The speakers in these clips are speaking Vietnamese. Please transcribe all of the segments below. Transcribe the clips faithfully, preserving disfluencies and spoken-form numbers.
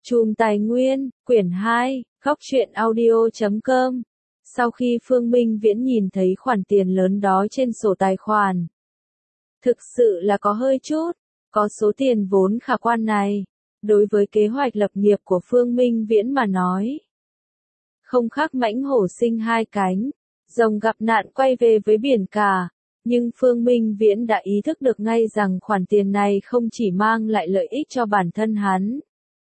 Chùm Tài Nguyên, quyển hai, góc truyện audio chấm com. Sau khi Phương Minh Viễn nhìn thấy khoản tiền lớn đó trên sổ tài khoản, thực sự là có hơi chút, có số tiền vốn khả quan này, đối với kế hoạch lập nghiệp của Phương Minh Viễn mà nói, không khác mãnh hổ sinh hai cánh, rồng gặp nạn quay về với biển cả. Nhưng Phương Minh Viễn đã ý thức được ngay rằng khoản tiền này không chỉ mang lại lợi ích cho bản thân hắn,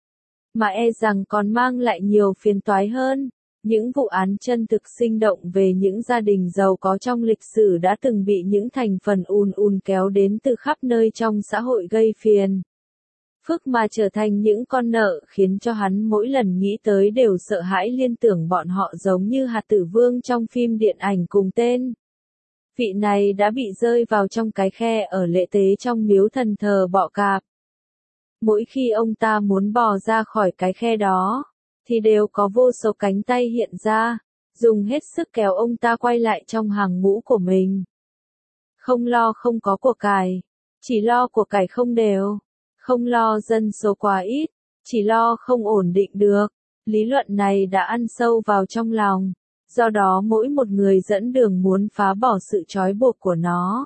mà e rằng còn mang lại nhiều phiền toái hơn. Những vụ án chân thực sinh động về những gia đình giàu có trong lịch sử đã từng bị những thành phần ùn ùn kéo đến từ khắp nơi trong xã hội gây phiền phức mà trở thành những con nợ khiến cho hắn mỗi lần nghĩ tới đều sợ hãi, liên tưởng bọn họ giống như hạt tử vương trong phim điện ảnh cùng tên. Vị này đã bị rơi vào trong cái khe ở lễ tế trong miếu thần thờ Bọ Cạp. Mỗi khi ông ta muốn bò ra khỏi cái khe đó, thì đều có vô số cánh tay hiện ra, dùng hết sức kéo ông ta quay lại trong hàng ngũ của mình. Không lo không có của cải, chỉ lo của cải không đều, không lo dân số quá ít, chỉ lo không ổn định được. Lý luận này đã ăn sâu vào trong lòng, do đó mỗi một người dẫn đường muốn phá bỏ sự trói buộc của nó,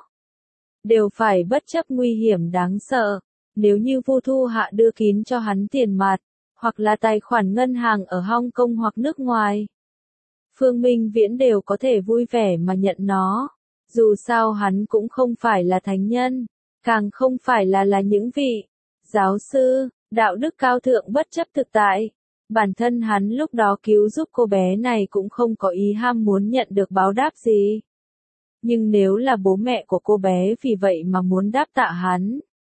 đều phải bất chấp nguy hiểm đáng sợ. Nếu như Vu Thu Hạ đưa kín cho hắn tiền mặt, hoặc là tài khoản ngân hàng ở Hong Kong hoặc nước ngoài, Phương Minh Viễn đều có thể vui vẻ mà nhận nó. Dù sao hắn cũng không phải là thánh nhân, càng không phải là là những vị giáo sư, đạo đức cao thượng bất chấp thực tại. Bản thân hắn lúc đó cứu giúp cô bé này cũng không có ý ham muốn nhận được báo đáp gì. Nhưng nếu là bố mẹ của cô bé vì vậy mà muốn đáp tạ hắn,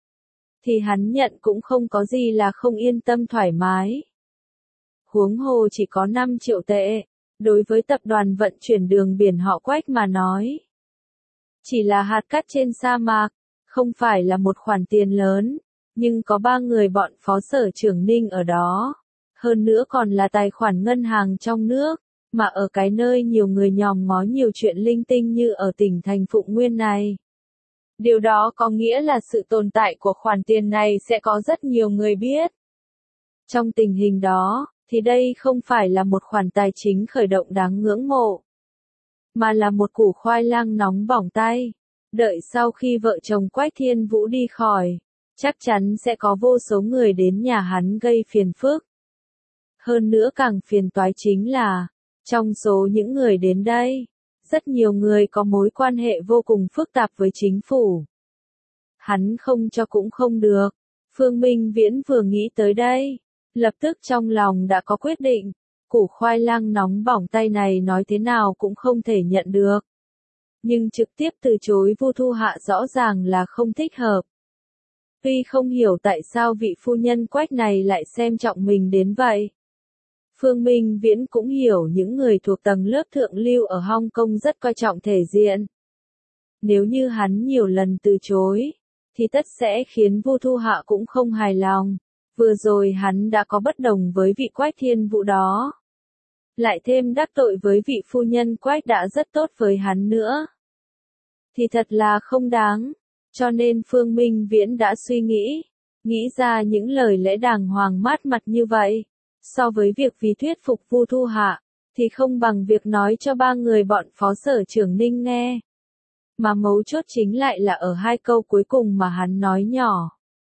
thì hắn nhận cũng không có gì là không yên tâm thoải mái. Huống hồ chỉ có năm triệu tệ, đối với tập đoàn vận chuyển đường biển họ Quách mà nói, chỉ là hạt cát trên sa mạc, không phải là một khoản tiền lớn, nhưng có ba người bọn phó sở trưởng Ninh ở đó, hơn nữa còn là tài khoản ngân hàng trong nước, mà ở cái nơi nhiều người nhòm ngó nhiều chuyện linh tinh như ở tỉnh thành Phụng Nguyên này. Điều đó có nghĩa là sự tồn tại của khoản tiền này sẽ có rất nhiều người biết. Trong tình hình đó, thì đây không phải là một khoản tài chính khởi động đáng ngưỡng mộ, mà là một củ khoai lang nóng bỏng tay. Đợi sau khi vợ chồng Quách Thiên Vũ đi khỏi, chắc chắn sẽ có vô số người đến nhà hắn gây phiền phức. Hơn nữa càng phiền toái chính là, trong số những người đến đây, rất nhiều người có mối quan hệ vô cùng phức tạp với chính phủ. Hắn không cho cũng không được. Phương Minh Viễn vừa nghĩ tới đây, lập tức trong lòng đã có quyết định, củ khoai lang nóng bỏng tay này nói thế nào cũng không thể nhận được. Nhưng trực tiếp từ chối Vu Thu Hạ rõ ràng là không thích hợp. Tuy không hiểu tại sao vị phu nhân Quách này lại xem trọng mình đến vậy. Phương Minh Viễn cũng hiểu những người thuộc tầng lớp thượng lưu ở Hong Kong rất coi trọng thể diện. Nếu như hắn nhiều lần từ chối, thì tất sẽ khiến Vu Thu Hạ cũng không hài lòng. Vừa rồi hắn đã có bất đồng với vị Quách Thiên Vũ đó, lại thêm đắc tội với vị phu nhân Quách đã rất tốt với hắn nữa, thì thật là không đáng. Cho nên Phương Minh Viễn đã suy nghĩ, nghĩ ra những lời lẽ đàng hoàng mát mặt như vậy. So với việc vì thuyết phục Vu Thu Hạ, thì không bằng việc nói cho ba người bọn phó sở trưởng Ninh nghe. Mà mấu chốt chính lại là ở hai câu cuối cùng mà hắn nói nhỏ.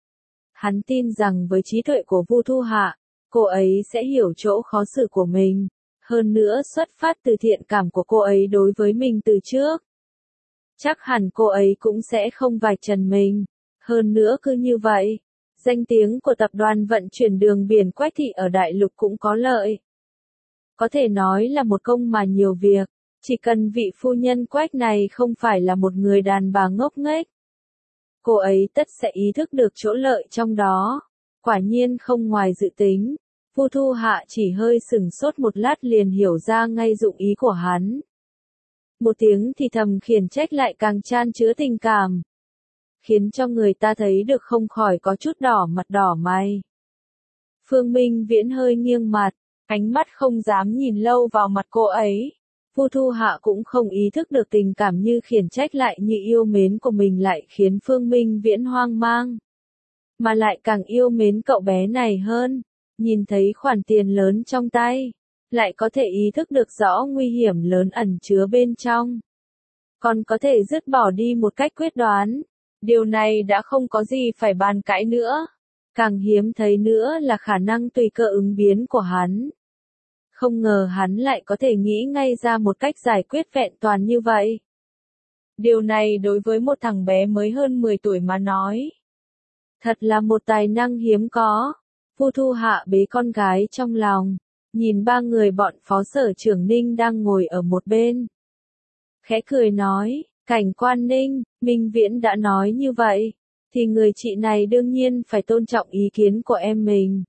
Hắn tin rằng với trí tuệ của Vu Thu Hạ, cô ấy sẽ hiểu chỗ khó xử của mình. Hơn nữa xuất phát từ thiện cảm của cô ấy đối với mình từ trước, chắc hẳn cô ấy cũng sẽ không vạch trần mình. Hơn nữa cứ như vậy, danh tiếng của tập đoàn vận chuyển đường biển Quách thị ở đại lục cũng có lợi. Có thể nói là một công mà nhiều việc, chỉ cần vị phu nhân Quách này không phải là một người đàn bà ngốc nghếch, cô ấy tất sẽ ý thức được chỗ lợi trong đó. Quả nhiên không ngoài dự tính, Vu Thu Hạ chỉ hơi sửng sốt một lát liền hiểu ra ngay dụng ý của hắn. Một tiếng thì thầm khiển trách lại càng chan chứa tình cảm, khiến cho người ta thấy được không khỏi có chút đỏ mặt đỏ mày. Phương Minh Viễn hơi nghiêng mặt, ánh mắt không dám nhìn lâu vào mặt cô ấy. Vu Thu Hạ cũng không ý thức được tình cảm như khiển trách lại như yêu mến của mình lại khiến Phương Minh Viễn hoang mang, mà lại càng yêu mến cậu bé này hơn. nhìn thấy khoản tiền lớn trong tay, lại có thể ý thức được rõ nguy hiểm lớn ẩn chứa bên trong. Còn có thể dứt bỏ đi một cách quyết đoán. Điều này đã không có gì phải bàn cãi nữa. Càng hiếm thấy nữa là khả năng tùy cơ ứng biến của hắn. Không ngờ hắn lại có thể nghĩ ngay ra một cách giải quyết vẹn toàn như vậy. Điều này đối với một thằng bé mới hơn mười tuổi mà nói, thật là một tài năng hiếm có. Vu Thu Hạ bế con gái trong lòng, nhìn ba người bọn Phó Sở Trưởng Ninh đang ngồi ở một bên. Khẽ cười nói, Cảnh quan Ninh, Minh Viễn đã nói như vậy, thì người chị này đương nhiên phải tôn trọng ý kiến của em mình.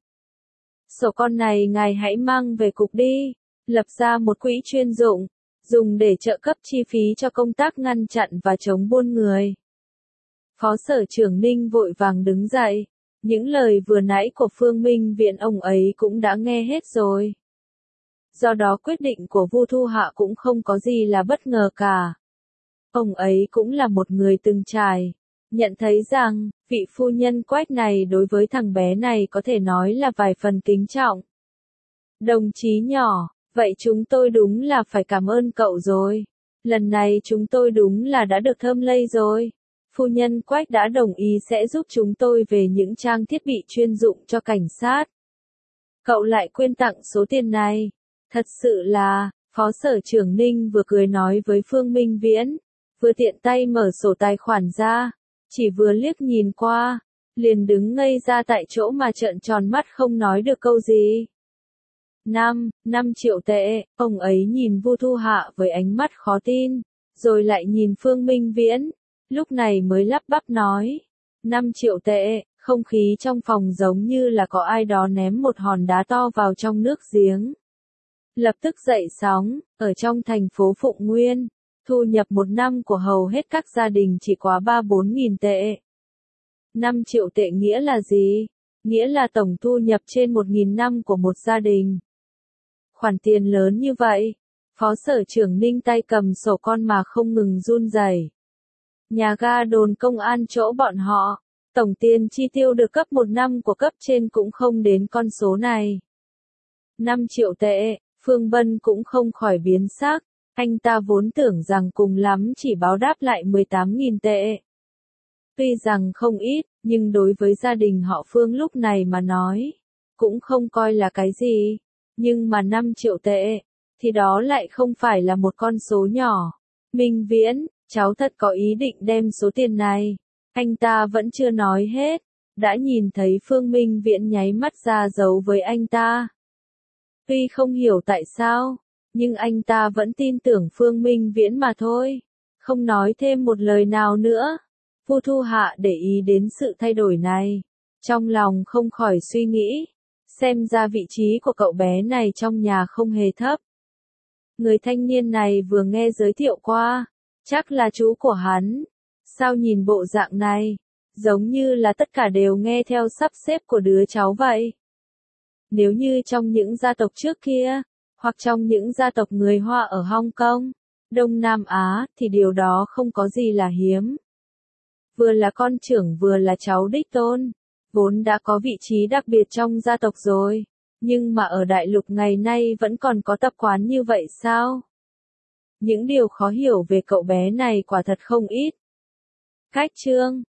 Sổ con này ngài hãy mang về cục đi, lập ra một quỹ chuyên dụng, dùng để trợ cấp chi phí cho công tác ngăn chặn và chống buôn người. Phó Sở Trưởng Ninh vội vàng đứng dậy, những lời vừa nãy của Phương Minh Viễn ông ấy cũng đã nghe hết rồi. Do đó quyết định của Vu Thu Hạ cũng không có gì là bất ngờ cả. Ông ấy cũng là một người từng trải, nhận thấy rằng, vị phu nhân Quách này đối với thằng bé này có thể nói là vài phần kính trọng. Đồng chí nhỏ, vậy chúng tôi đúng là phải cảm ơn cậu rồi. Lần này chúng tôi đúng là đã được thơm lây rồi. Phu nhân Quách đã đồng ý sẽ giúp chúng tôi về những trang thiết bị chuyên dụng cho cảnh sát. Cậu lại quyên tặng số tiền này. Thật sự là, Phó Sở Trưởng Ninh vừa cười nói với Phương Minh Viễn, vừa tiện tay mở sổ tài khoản ra, chỉ vừa liếc nhìn qua, liền đứng ngây ra tại chỗ mà trợn tròn mắt không nói được câu gì. Năm, năm triệu tệ, ông ấy nhìn Vu Thu Hạ với ánh mắt khó tin, rồi lại nhìn Phương Minh Viễn, lúc này mới lắp bắp nói, năm triệu tệ, không khí trong phòng giống như là có ai đó ném một hòn đá to vào trong nước giếng. Lập tức dậy sóng, ở trong thành phố Phụng Nguyên, thu nhập một năm của hầu hết các gia đình chỉ quá ba bốn nghìn tệ. năm triệu tệ nghĩa là gì? Nghĩa là tổng thu nhập trên một nghìn năm của một gia đình. Khoản tiền lớn như vậy, Phó Sở Trưởng Ninh tay cầm sổ con mà không ngừng run rẩy. Nhà ga đồn công an chỗ bọn họ, tổng tiền chi tiêu được cấp một năm của cấp trên cũng không đến con số này. năm triệu tệ, Phương Vân cũng không khỏi biến sắc, anh ta vốn tưởng rằng cùng lắm chỉ báo đáp lại mười tám nghìn tệ. Tuy rằng không ít, nhưng đối với gia đình họ Phương lúc này mà nói, cũng không coi là cái gì. Nhưng mà năm triệu tệ, thì đó lại không phải là một con số nhỏ. Minh Viễn, cháu thật có ý định đem số tiền này. Anh ta vẫn chưa nói hết, đã nhìn thấy Phương Minh Viễn nháy mắt ra dấu với anh ta. Tuy không hiểu tại sao, nhưng anh ta vẫn tin tưởng Phương Minh Viễn mà thôi. Không nói thêm một lời nào nữa. Vu Thu Hạ để ý đến sự thay đổi này. Trong lòng không khỏi suy nghĩ. Xem ra vị trí của cậu bé này trong nhà không hề thấp. Người thanh niên này vừa nghe giới thiệu qua. Chắc là chú của hắn. Sao nhìn bộ dạng này? Giống như là tất cả đều nghe theo sắp xếp của đứa cháu vậy. Nếu như trong những gia tộc trước kia, hoặc trong những gia tộc người Hoa ở Hong Kong, Đông Nam Á, thì điều đó không có gì là hiếm. Vừa là con trưởng vừa là cháu đích tôn, vốn đã có vị trí đặc biệt trong gia tộc rồi, nhưng mà ở đại lục ngày nay vẫn còn có tập quán như vậy sao? Những điều khó hiểu về cậu bé này quả thật không ít. Cách chương